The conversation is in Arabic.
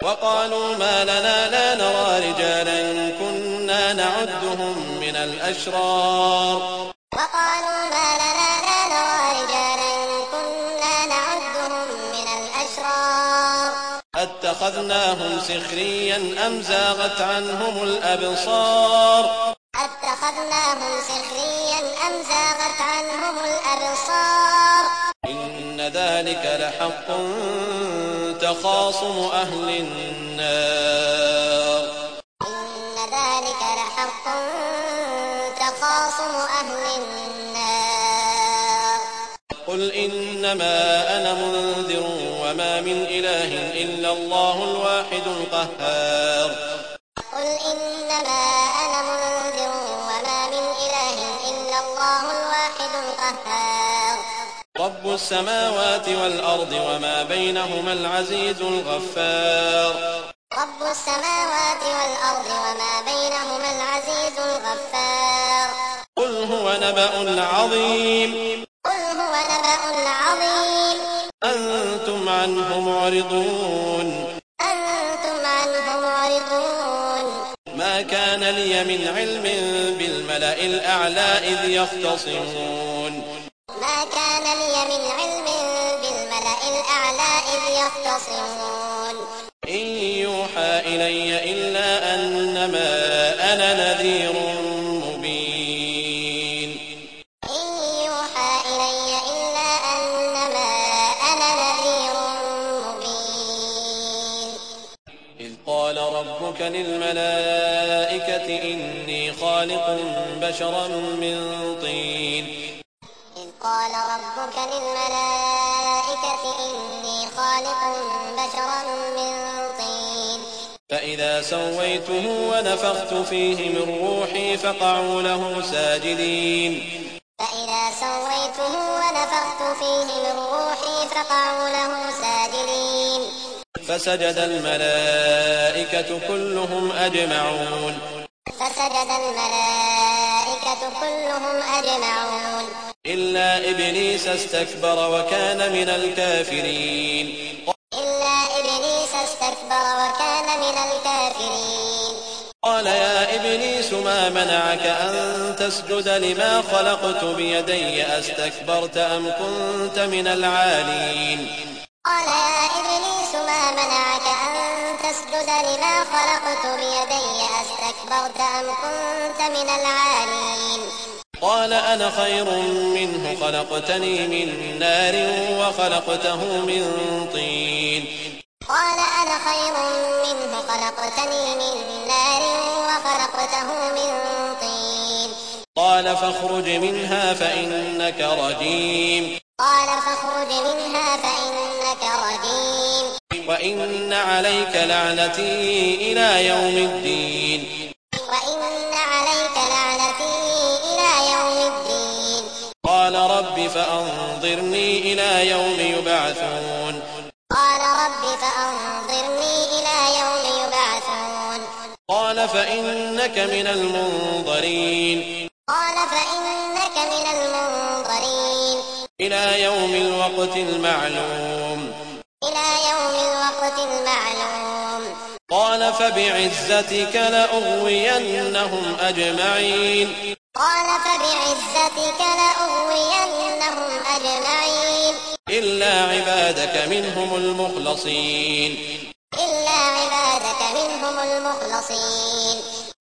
وقالوا ما لنا لا نرى رجالا كنا نعدهم من الأشرار وقالوا ما لنا لا نرى رجالا كنا نعدهم من الأشرار أتخذناهم سخريا أم زاغت عنهم الأبصار أتخذناهم سخريا أم زاغت عنهم الأبصار إن ذلك لحق تخاصم أهل النار إن ذلك لحق تخاصم أهل النار قل إنما أنا منذر وما من إله إلا الله الواحد القهار قل إنما أنا منذر وما من إله إلا الله الواحد القهار رب السماوات والأرض وما بينهما العزيز الغفار رب السماوات والأرض وما بينهما العزيز الغفار قل هو نبأ عظيم قل هو نبأ عظيم أنتم عنه معرضون أنتم عنه معرضون ما كان لي من علم بالملأ الأعلى إذ يختصمون ما كان لي من علم بالملأ الأعلى إذ يختصمون إن يوحى إلي إلا أنما أنا نذير مبين إن يوحى إلي إلا أنما أنا نذير مبين إذ قال ربك للملائكة إني خالق بشرا من طين إذ قال ربك للملائكة إني خالق بشرا من طين فإذا سويته ونفخت فيه من روحي فقعوا له ساجدين فإذا سويته ونفخت فيه من روحي فقعوا له ساجدين فسجد الملائكة كلهم أجمعون فسجد الملائكة كلهم أجمعون إلا إبليس استكبر وكان من الكافرين إلا إبليس استكبر وكان من الكافرين قال يا إبليس ما منعك أن تسجد لما خلقت بيدي أستكبرت أم كنت من العالين قال يا إبليس ما منعك أن تسجد لما خلقت بيدي أستكبرت أم كنت من العالين قال أنا خير منه خلقتني من نار وخلقته من طين قال أنا خير منه خلقتني من نار وخلقته من طين قال فاخرج منها فإنك رجيم قال فاخرج منها فإنك رجيم وإن عليك لعنتي إلى يوم الدين وإن عليك لعنتي إلى يوم الدين قال رب فأنظرني إلى يوم يبعثون قال رب فأنظرني إلى يوم يبعثون قال فإنك من المنظرين قال فإنك من المنظرين إلى يوم الوقت المعلوم إلى يوم الوقت المعلوم قال فبعزتك لأغوينهم أجمعين قال فبعزتك لأغوينهم أجمعين إلا عبادك منهم المخلصين إلا عبادك منهم المخلصين